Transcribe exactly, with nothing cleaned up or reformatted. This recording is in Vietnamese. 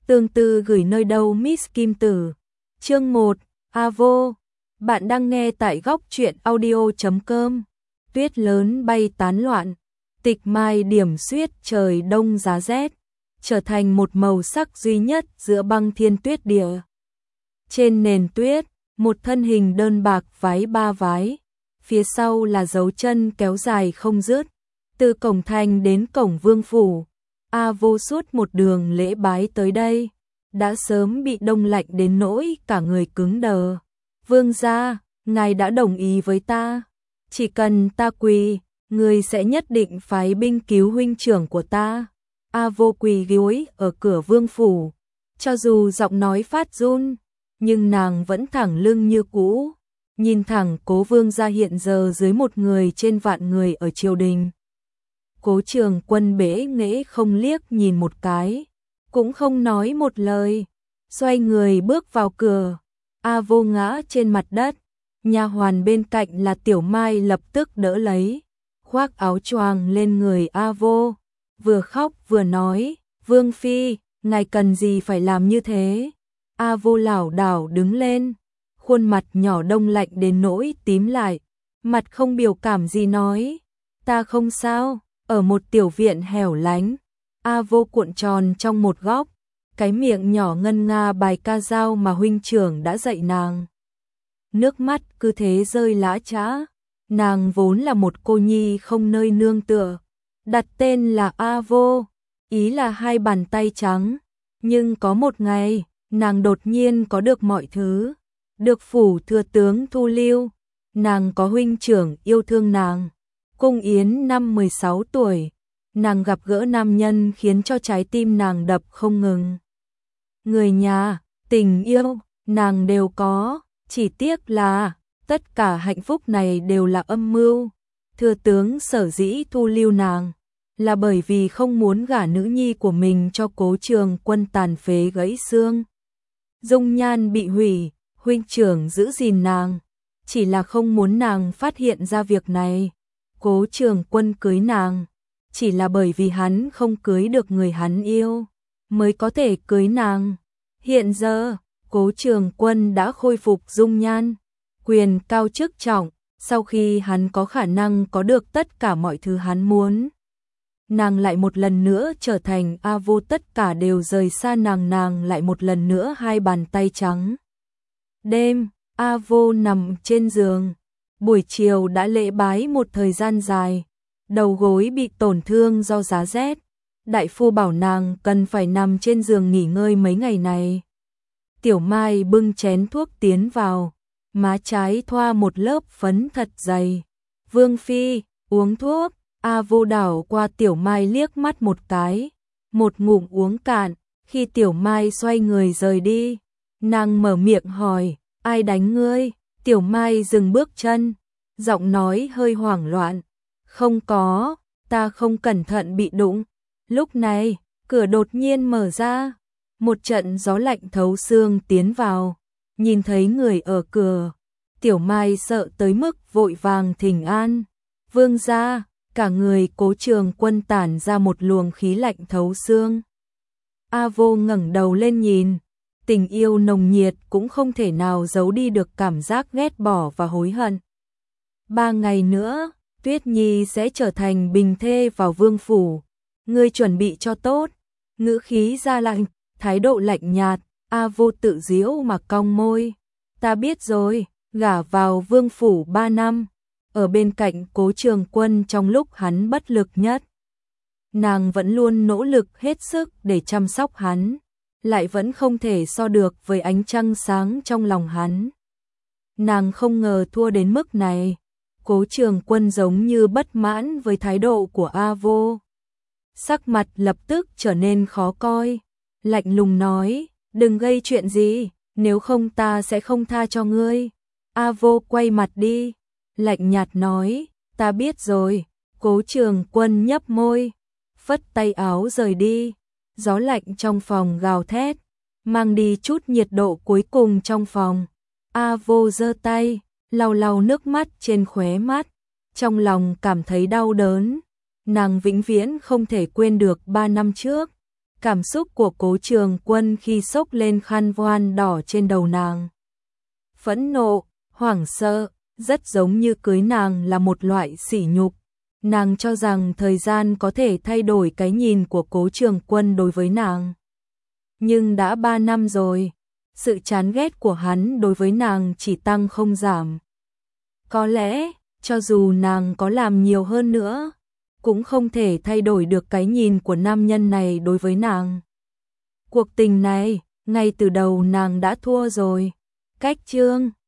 Tương tư gửi nơi đâu Miss Kim Tử. Chương một, A Vô. Bạn đang nghe tại góc truyện audio chấm com. Tuyết lớn bay tán loạn, tịch mai điểm xuyết trời đông giá rét, trở thành một màu sắc duy nhất giữa băng thiên tuyết địa. Trên nền tuyết, một thân hình đơn bạc váy ba vái, phía sau là dấu chân kéo dài không dứt, từ cổng thành đến cổng vương phủ. A Vô suốt một đường lễ bái tới đây, đã sớm bị đông lạnh đến nỗi cả người cứng đờ. Vương gia, ngài đã đồng ý với ta, chỉ cần ta quỳ, người sẽ nhất định phái binh cứu huynh trưởng của ta. A Vô quỳ gối ở cửa vương phủ, cho dù giọng nói phát run, nhưng nàng vẫn thẳng lưng như cũ, nhìn thẳng Cố vương gia hiện giờ dưới một người trên vạn người ở triều đình. Cố Trường Quân bẽ nghễ không liếc nhìn một cái, cũng không nói một lời, xoay người bước vào cửa. A Vô ngã trên mặt đất, nha hoàn bên cạnh là Tiểu Mai lập tức đỡ lấy, khoác áo choàng lên người A Vô, vừa khóc vừa nói, Vương Phi, ngài cần gì phải làm như thế? A Vô lảo đảo đứng lên, khuôn mặt nhỏ đông lạnh đến nỗi tím lại, mặt không biểu cảm gì nói, ta không sao. Ở một tiểu viện hẻo lánh, A Vô cuộn tròn trong một góc, cái miệng nhỏ ngân nga bài ca dao mà huynh trưởng đã dạy nàng. Nước mắt cứ thế rơi lã chã, nàng vốn là một cô nhi không nơi nương tựa, đặt tên là A Vô, ý là hai bàn tay trắng, nhưng có một ngày, nàng đột nhiên có được mọi thứ, được phủ thừa tướng thu lưu, nàng có huynh trưởng yêu thương nàng. Cung Yến năm mười sáu tuổi, nàng gặp gỡ nam nhân khiến cho trái tim nàng đập không ngừng. Người nhà, tình yêu, nàng đều có, chỉ tiếc là tất cả hạnh phúc này đều là âm mưu. Thừa tướng sở dĩ thu lưu nàng là bởi vì không muốn gả nữ nhi của mình cho Cố Trường Quân tàn phế gãy xương. Dung nhan bị hủy, huynh trưởng giữ gìn nàng, chỉ là không muốn nàng phát hiện ra việc này. Cố Trường Quân cưới nàng, chỉ là bởi vì hắn không cưới được người hắn yêu, mới có thể cưới nàng. Hiện giờ, Cố Trường Quân đã khôi phục dung nhan, quyền cao chức trọng, sau khi hắn có khả năng có được tất cả mọi thứ hắn muốn. Nàng lại một lần nữa trở thành A Vô, tất cả đều rời xa nàng, nàng lại một lần nữa hai bàn tay trắng. Đêm, A Vô nằm trên giường. Buổi chiều đã lễ bái một thời gian dài, đầu gối bị tổn thương do giá rét. Đại phu bảo nàng cần phải nằm trên giường nghỉ ngơi mấy ngày này. Tiểu Mai bưng chén thuốc tiến vào, má trái thoa một lớp phấn thật dày. Vương Phi, uống thuốc. A Vô đảo qua Tiểu Mai liếc mắt một cái, một ngụm uống cạn. Khi Tiểu Mai xoay người rời đi, nàng mở miệng hỏi, ai đánh ngươi? Tiểu Mai dừng bước chân, giọng nói hơi hoảng loạn. Không có, ta không cẩn thận bị đụng. Lúc này, cửa đột nhiên mở ra, một trận gió lạnh thấu xương tiến vào. Nhìn thấy người ở cửa, Tiểu Mai sợ tới mức vội vàng thỉnh an. Vương gia, cả người Cố Trường Quân tản ra một luồng khí lạnh thấu xương. A Vô ngẩng đầu lên nhìn. Tình yêu nồng nhiệt cũng không thể nào giấu đi được cảm giác ghét bỏ và hối hận. Ba ngày nữa, Tuyết Nhi sẽ trở thành bình thê vào vương phủ. Ngươi chuẩn bị cho tốt. Ngữ khí ra lạnh, thái độ lạnh nhạt. A Vô tự giễu mà cong môi. Ta biết rồi, gả vào vương phủ ba năm, ở bên cạnh Cố Trường Quân trong lúc hắn bất lực nhất. Nàng vẫn luôn nỗ lực hết sức để chăm sóc hắn, lại vẫn không thể so được với ánh trăng sáng trong lòng hắn. Nàng không ngờ thua đến mức này. Cố Trường Quân giống như bất mãn với thái độ của A Vô. Sắc mặt lập tức trở nên khó coi, lạnh lùng nói, đừng gây chuyện gì, nếu không ta sẽ không tha cho ngươi. A Vô quay mặt đi, lạnh nhạt nói, ta biết rồi. Cố Trường Quân nhấp môi, phất tay áo rời đi. Gió lạnh trong phòng gào thét, mang đi chút nhiệt độ cuối cùng trong phòng. A Vô giơ tay, lau lau nước mắt trên khóe mắt, trong lòng cảm thấy đau đớn. Nàng vĩnh viễn không thể quên được ba năm trước, Cảm xúc của Cố Trường Quân khi xốc lên khăn voan đỏ trên đầu nàng. Phẫn nộ, hoảng sợ, rất giống như cưới nàng là một loại sỉ nhục. Nàng cho rằng thời gian có thể thay đổi cái nhìn của Cố Trường Quân đối với nàng. Nhưng đã ba năm rồi, sự chán ghét của hắn đối với nàng chỉ tăng không giảm. Có lẽ, cho dù nàng có làm nhiều hơn nữa, cũng không thể thay đổi được cái nhìn của nam nhân này đối với nàng. Cuộc tình này, ngay từ đầu nàng đã thua rồi. Cách chương